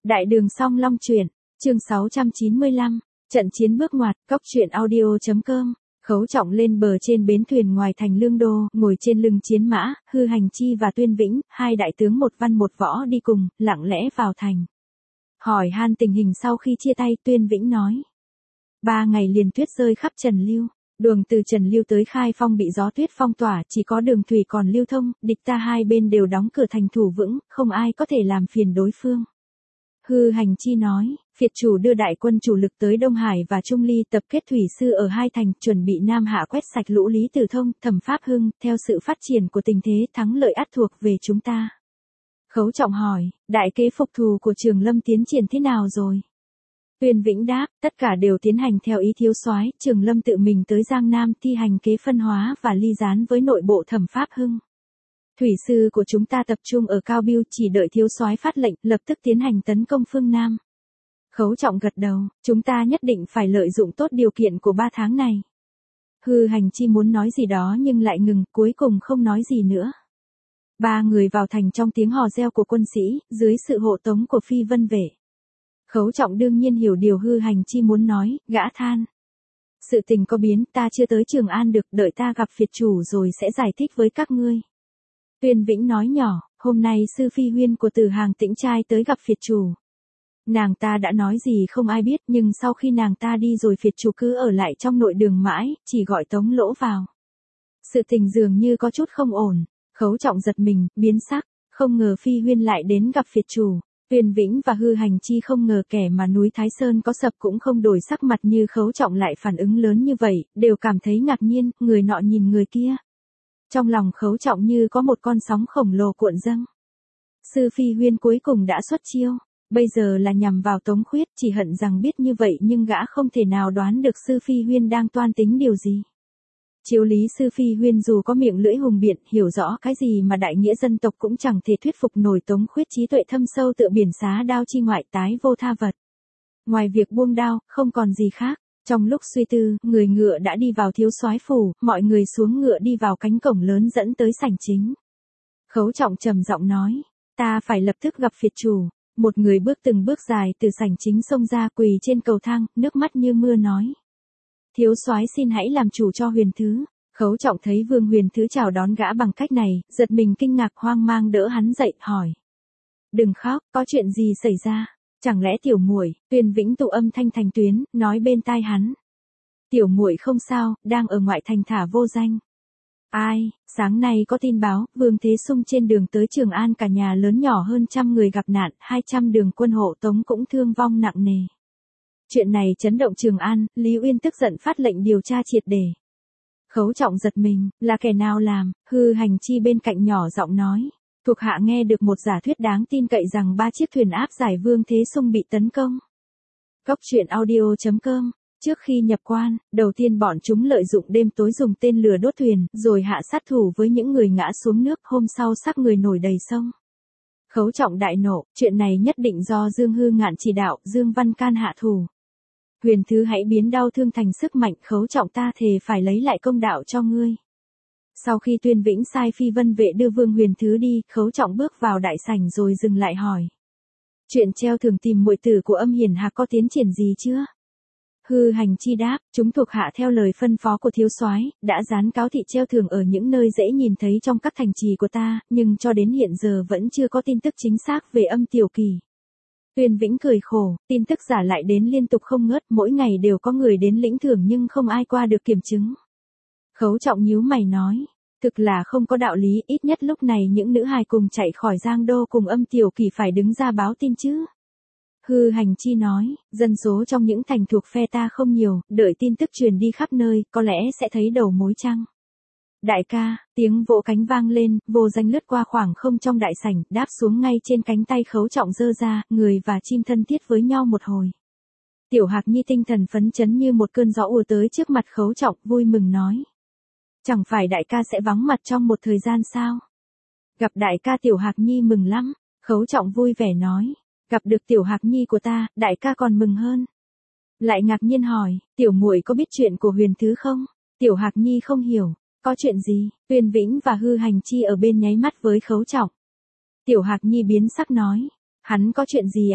Đại đường Song Long truyện, chương 695, trận chiến bước ngoặt, cốc truyện audio.com. Khấu Trọng lên bờ trên bến thuyền ngoài thành Lương Đô, ngồi trên lưng chiến mã, Hư Hành Chi và Tuyên Vĩnh, hai đại tướng một văn một võ đi cùng, lặng lẽ vào thành. Hỏi han tình hình sau khi chia tay, Tuyên Vĩnh nói. 3 ngày liền tuyết rơi khắp Trần Lưu. Đường từ Trần Lưu tới Khai Phong bị gió tuyết phong tỏa, chỉ có đường thủy còn lưu thông, địch ta hai bên đều đóng cửa thành thủ vững, không ai có thể làm phiền đối phương. Hư Hành Chi nói, Việt chủ đưa đại quân chủ lực tới Đông Hải và Trung Ly tập kết thủy sư ở hai thành, chuẩn bị Nam Hạ quét sạch lũ Lý Tử Thông, Thẩm Pháp Hưng, theo sự phát triển của tình thế thắng lợi ắt thuộc về chúng ta. Khấu Trọng hỏi, đại kế phục thù của Trường Lâm tiến triển thế nào rồi? Tuyên Vĩnh đáp, tất cả đều tiến hành theo ý thiếu soái, Trường Lâm tự mình tới Giang Nam thi hành kế phân hóa và ly gián với nội bộ Thẩm Pháp Hưng. Thủy sư của chúng ta tập trung ở Cao Biêu, chỉ đợi thiếu soái phát lệnh, lập tức tiến hành tấn công phương Nam. Khấu Trọng gật đầu, chúng ta nhất định phải lợi dụng tốt điều kiện của 3 tháng này. Hư Hành Chi muốn nói gì đó nhưng lại ngừng, cuối cùng không nói gì nữa. 3 người vào thành trong tiếng hò reo của quân sĩ, dưới sự hộ tống của phi vân vệ. Khấu Trọng đương nhiên hiểu điều Hư Hành Chi muốn nói, gã than. Sự tình có biến, ta chưa tới Trường An được, đợi ta gặp Việt chủ rồi sẽ giải thích với các ngươi. Tuyên Vĩnh nói nhỏ, hôm nay sư phi huyên của Từ Hàng Tĩnh trai tới gặp Việt chủ. Nàng ta đã nói gì không ai biết, nhưng sau khi nàng ta đi rồi Việt chủ cứ ở lại trong nội đường mãi, chỉ gọi Tống Lỗ vào. Sự tình dường như có chút không ổn. Khấu Trọng giật mình, biến sắc, không ngờ phi huyên lại đến gặp Việt chủ. Tuyên Vĩnh và Hư Hành Chi không ngờ kẻ mà núi Thái Sơn có sập cũng không đổi sắc mặt như Khấu Trọng lại phản ứng lớn như vậy, đều cảm thấy ngạc nhiên, người nọ nhìn người kia. Trong lòng Khấu Trọng như có một con sóng khổng lồ cuộn dâng. Sư phi huyên cuối cùng đã xuất chiêu, bây giờ là nhằm vào Tống Khuyết, chỉ hận rằng biết như vậy nhưng gã không thể nào đoán được sư phi huyên đang toan tính điều gì. Chiếu lý sư phi huyên dù có miệng lưỡi hùng biện, hiểu rõ cái gì mà đại nghĩa dân tộc cũng chẳng thể thuyết phục nổi Tống Khuyết trí tuệ thâm sâu tựa biển xá đao chi ngoại tái vô tha vật. Ngoài việc buông đao, không còn gì khác. Trong lúc suy tư, người ngựa đã đi vào thiếu soái phủ, mọi người xuống ngựa đi vào cánh cổng lớn dẫn tới sảnh chính. Khấu Trọng trầm giọng nói, ta phải lập tức gặp Việt chủ. Một người bước từng bước dài từ sảnh chính xông ra, quỳ trên cầu thang, nước mắt như mưa nói. Thiếu soái xin hãy làm chủ cho Huyền Thứ. Khấu Trọng thấy Vương Huyền Thứ chào đón gã bằng cách này, giật mình kinh ngạc hoang mang đỡ hắn dậy, hỏi. Đừng khóc, có chuyện gì xảy ra? Chẳng lẽ tiểu muội? Tuyên Vĩnh tụ âm thanh thành tuyến, nói bên tai hắn. Tiểu muội không sao, đang ở ngoại thành thả vô danh. Ai, sáng nay có tin báo, Vương Thế Sung trên đường tới Trường An cả nhà lớn nhỏ hơn 100 người gặp nạn, 200 đường quân hộ tống cũng thương vong nặng nề. Chuyện này chấn động Trường An, Lý Uyên tức giận phát lệnh điều tra triệt để. Khấu Trọng giật mình, là kẻ nào làm? Hư Hành Chi bên cạnh nhỏ giọng nói. Thuộc hạ nghe được một giả thuyết đáng tin cậy rằng 3 chiếc thuyền áp giải Vương Thế Sung bị tấn công. Cốc truyện audio.com. Trước khi nhập quan, đầu tiên bọn chúng lợi dụng đêm tối dùng tên lửa đốt thuyền, rồi hạ sát thủ với những người ngã xuống nước, hôm sau xác người nổi đầy sông. Khấu Trọng đại nộ, chuyện này nhất định do Dương Hư Ngạn chỉ đạo, Dương Văn Can hạ thủ. Huyền Thứ hãy biến đau thương thành sức mạnh, Khấu Trọng ta thề phải lấy lại công đạo cho ngươi. Sau khi Tuyên Vĩnh sai phi vân vệ đưa Vương Huyền Thứ đi, Khấu Trọng bước vào đại sảnh rồi dừng lại hỏi. Chuyện treo thưởng tìm muội tử của Âm Hiển Hạc có tiến triển gì chưa? Hư Hành Chi đáp, chúng thuộc hạ theo lời phân phó của thiếu soái, đã dán cáo thị treo thưởng ở những nơi dễ nhìn thấy trong các thành trì của ta, nhưng cho đến hiện giờ vẫn chưa có tin tức chính xác về Âm Tiểu Kỳ. Tuyên Vĩnh cười khổ, tin tức giả lại đến liên tục không ngớt, mỗi ngày đều có người đến lĩnh thưởng nhưng không ai qua được kiểm chứng. Khấu Trọng nhíu mày nói, thực là không có đạo lý, ít nhất lúc này những nữ hài cùng chạy khỏi Giang Đô cùng Âm Tiểu Kỳ phải đứng ra báo tin chứ. Hư Hành Chi nói, dân số trong những thành thuộc phe ta không nhiều, đợi tin tức truyền đi khắp nơi, có lẽ sẽ thấy đầu mối chăng. Đại ca, tiếng vỗ cánh vang lên, Vô Danh lướt qua khoảng không trong đại sảnh, đáp xuống ngay trên cánh tay Khấu Trọng giơ ra, người và chim thân thiết với nhau một hồi. Tiểu Hạc Nhi tinh thần phấn chấn như một cơn gió ùa tới trước mặt Khấu Trọng, vui mừng nói. Chẳng phải đại ca sẽ vắng mặt trong một thời gian sao? Gặp đại ca Tiểu Hạc Nhi mừng lắm, Khấu Trọng vui vẻ nói. Gặp được Tiểu Hạc Nhi của ta, đại ca còn mừng hơn. Lại ngạc nhiên hỏi, tiểu muội có biết chuyện của Huyền Thứ không? Tiểu Hạc Nhi không hiểu, có chuyện gì? Tuyên Vĩnh và Hư Hành Chi ở bên nháy mắt với Khấu Trọng. Tiểu Hạc Nhi biến sắc nói, hắn có chuyện gì à?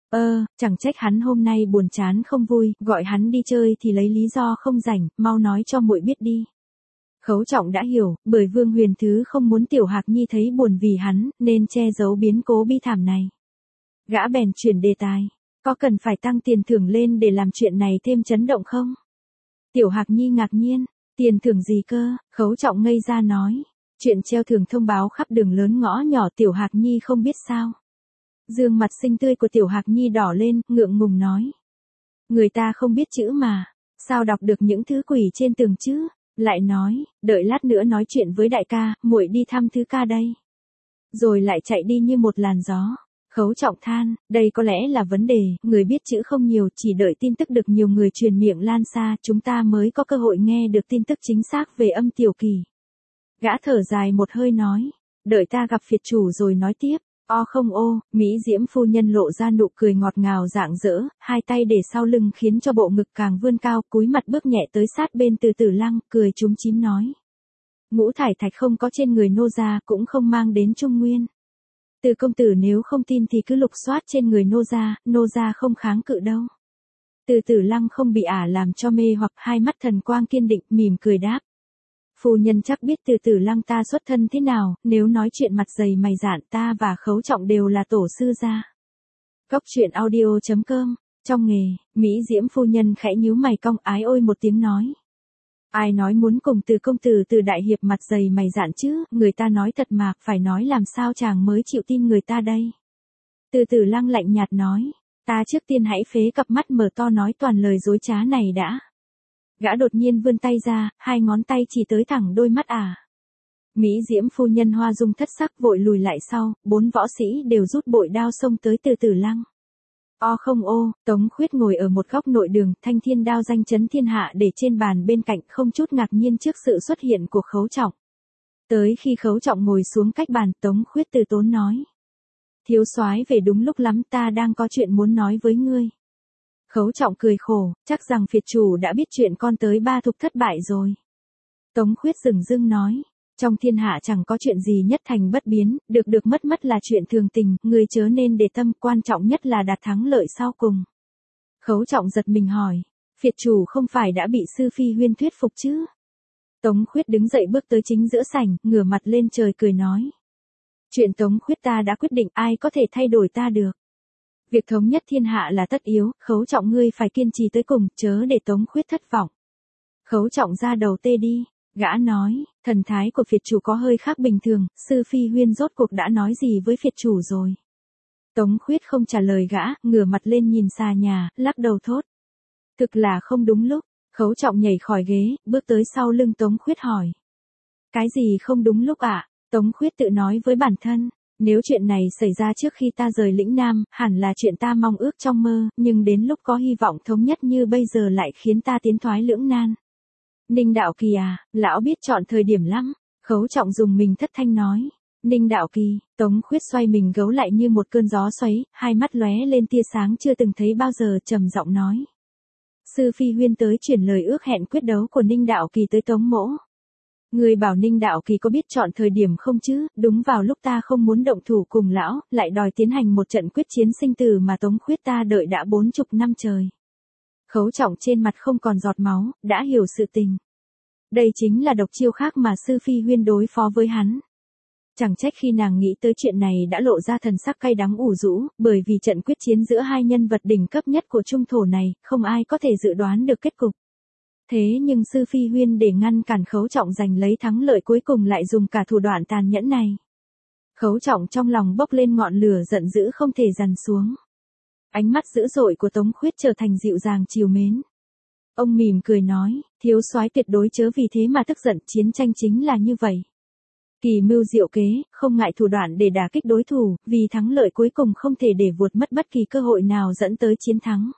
Chẳng trách hắn hôm nay buồn chán không vui, gọi hắn đi chơi thì lấy lý do không rảnh, mau nói cho muội biết đi. Khấu Trọng đã hiểu, bởi Vương Huyền Thứ không muốn Tiểu Hạc Nhi thấy buồn vì hắn, nên che giấu biến cố bi thảm này. Gã bèn chuyển đề tài, có cần phải tăng tiền thưởng lên để làm chuyện này thêm chấn động không? Tiểu Hạc Nhi ngạc nhiên, tiền thưởng gì cơ? Khấu Trọng ngây ra nói, chuyện treo thưởng thông báo khắp đường lớn ngõ nhỏ, Tiểu Hạc Nhi không biết sao? Dương mặt xinh tươi của Tiểu Hạc Nhi đỏ lên, ngượng ngùng nói. Người ta không biết chữ mà, sao đọc được những thứ quỷ trên tường chứ? Lại nói, đợi lát nữa nói chuyện với đại ca, muội đi thăm Thứ ca đây. Rồi lại chạy đi như một làn gió. Khấu Trọng than, đây có lẽ là vấn đề, người biết chữ không nhiều, chỉ đợi tin tức được nhiều người truyền miệng lan xa, chúng ta mới có cơ hội nghe được tin tức chính xác về Âm Tiểu Kỳ. Gã thở dài một hơi nói, đợi ta gặp phiệt chủ rồi nói tiếp. Không Mỹ Diễm phu nhân lộ ra nụ cười ngọt ngào rạng rỡ, hai tay để sau lưng khiến cho bộ ngực càng vươn cao, cúi mặt bước nhẹ tới sát bên Từ Tử Lăng, cười chúm chím nói. Ngũ thải thạch không có trên người nô gia, cũng không mang đến Trung Nguyên. Từ công tử nếu không tin thì cứ lục soát trên người nô gia không kháng cự đâu. Từ Tử Lăng không bị ả làm cho mê hoặc, hai mắt thần quang kiên định, mỉm cười đáp. Phu nhân chắc biết Từ Tử Lăng ta xuất thân thế nào, nếu nói chuyện mặt dày mày dạn, ta và Khấu Trọng đều là tổ sư gia. Góc truyện audio.com, trong nghề, Mỹ Diễm phu nhân khẽ nhíu mày cong, ái ôi một tiếng nói. Ai nói muốn cùng Từ công tử Từ đại hiệp mặt dày mày dạn chứ, người ta nói thật mà, phải nói làm sao chàng mới chịu tin người ta đây. Từ Tử Lăng lạnh nhạt nói, ta trước tiên hãy phế cặp mắt mở to nói toàn lời dối trá này đã. Gã đột nhiên vươn tay ra, hai ngón tay chỉ tới thẳng đôi mắt ả. Mỹ Diễm phu nhân hoa dung thất sắc vội lùi lại sau, bốn võ sĩ đều rút bội đao xông tới Từ Tử Lăng. Tống Khuyết ngồi ở một góc nội đường, thanh thiên đao danh chấn thiên hạ để trên bàn bên cạnh, không chút ngạc nhiên trước sự xuất hiện của Khấu Trọng. Tới khi Khấu Trọng ngồi xuống cách bàn, Tống Khuyết từ tốn nói. Thiếu soái về đúng lúc lắm, ta đang có chuyện muốn nói với ngươi. Khấu Trọng cười khổ, chắc rằng phiệt chủ đã biết chuyện con tới Ba Thục thất bại rồi. Tống Khuyết dửng dưng nói, trong thiên hạ chẳng có chuyện gì nhất thành bất biến, được mất là chuyện thường tình, ngươi chớ nên để tâm, quan trọng nhất là đạt thắng lợi sau cùng. Khấu Trọng giật mình hỏi, phiệt chủ không phải đã bị Sư Phi Huyên thuyết phục chứ? Tống Khuyết đứng dậy bước tới chính giữa sảnh, ngửa mặt lên trời cười nói. Chuyện Tống Khuyết ta đã quyết định, ai có thể thay đổi ta được. Việc thống nhất thiên hạ là tất yếu, Khấu Trọng ngươi phải kiên trì tới cùng, chớ để Tống Khuyết thất vọng. Khấu Trọng ra đầu tê đi, gã nói, thần thái của phiệt chủ có hơi khác bình thường, Sư Phi Huyên rốt cuộc đã nói gì với phiệt chủ rồi. Tống Khuyết không trả lời gã, ngửa mặt lên nhìn xà nhà, lắc đầu thốt. Thực là không đúng lúc, Khấu Trọng nhảy khỏi ghế, bước tới sau lưng Tống Khuyết hỏi. Cái gì không đúng lúc ạ? Tống Khuyết tự nói với bản thân. Nếu chuyện này xảy ra trước khi ta rời lĩnh Nam, hẳn là chuyện ta mong ước trong mơ, nhưng đến lúc có hy vọng thống nhất như bây giờ lại khiến ta tiến thoái lưỡng nan. Ninh Đạo Kỳ à, lão biết chọn thời điểm lắm. Khấu Trọng dùng mình thất thanh nói. Ninh Đạo Kỳ, Tống Khuyết xoay mình gấu lại như một cơn gió xoáy, hai mắt lóe lên tia sáng chưa từng thấy bao giờ, trầm giọng nói. Sư Phi Huyên tới chuyển lời ước hẹn quyết đấu của Ninh Đạo Kỳ tới Tống mỗ. Người bảo Ninh Đạo Kỳ có biết chọn thời điểm không chứ, đúng vào lúc ta không muốn động thủ cùng lão, lại đòi tiến hành một trận quyết chiến sinh tử mà Tống Khuyết ta đợi đã 40 năm trời. Khấu Trọng trên mặt không còn giọt máu, đã hiểu sự tình. Đây chính là độc chiêu khác mà Sư Phi Huyên đối phó với hắn. Chẳng trách khi nàng nghĩ tới chuyện này đã lộ ra thần sắc cay đắng ủ rũ, bởi vì trận quyết chiến giữa hai nhân vật đỉnh cấp nhất của trung thổ này, không ai có thể dự đoán được kết cục. Thế nhưng Sư Phi Huyên để ngăn cản Khấu Trọng giành lấy thắng lợi cuối cùng lại dùng cả thủ đoạn tàn nhẫn này. Khấu Trọng trong lòng bốc lên ngọn lửa giận dữ không thể dằn xuống. Ánh mắt dữ dội của Tống Khuyết trở thành dịu dàng trìu mến. Ông mỉm cười nói, thiếu soái tuyệt đối chớ vì thế mà tức giận, chiến tranh chính là như vậy. Kỳ mưu diệu kế, không ngại thủ đoạn để đả kích đối thủ, vì thắng lợi cuối cùng không thể để vụt mất bất kỳ cơ hội nào dẫn tới chiến thắng.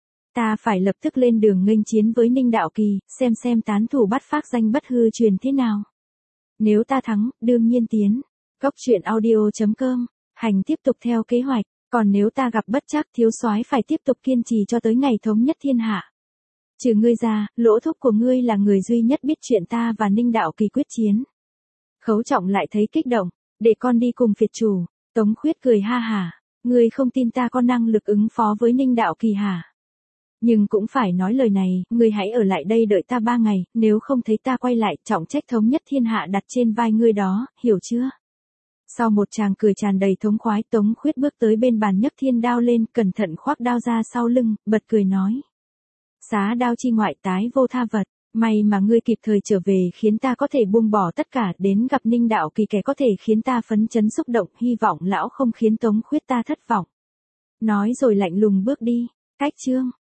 Ta phải lập tức lên đường nghênh chiến với Ninh Đạo Kỳ, xem tán thủ bắt phác danh bất hư truyền thế nào. Nếu ta thắng, đương nhiên tiến. Góc truyện audio.com, hành tiếp tục theo kế hoạch, còn nếu ta gặp bất trắc, thiếu soái phải tiếp tục kiên trì cho tới ngày thống nhất thiên hạ. Trừ ngươi ra, lỗ thúc của ngươi là người duy nhất biết chuyện ta và Ninh Đạo Kỳ quyết chiến. Khấu Trọng lại thấy kích động, để con đi cùng phiệt chủ. Tống Khuyết cười ha hả. Ngươi không tin ta có năng lực ứng phó với Ninh Đạo Kỳ hả? Nhưng cũng phải nói lời này, ngươi hãy ở lại đây đợi ta 3 ngày, nếu không thấy ta quay lại, trọng trách thống nhất thiên hạ đặt trên vai ngươi đó, hiểu chưa? Sau một tràng cười tràn đầy thống khoái, Tống Khuyết bước tới bên bàn nhấc thiên đao lên, cẩn thận khoác đao ra sau lưng, bật cười nói. Xá đao chi ngoại tái vô tha vật, may mà ngươi kịp thời trở về khiến ta có thể buông bỏ tất cả, đến gặp Ninh Đạo Kỳ kẻ có thể khiến ta phấn chấn xúc động, hy vọng lão không khiến Tống Khuyết ta thất vọng. Nói rồi lạnh lùng bước đi. Cách chương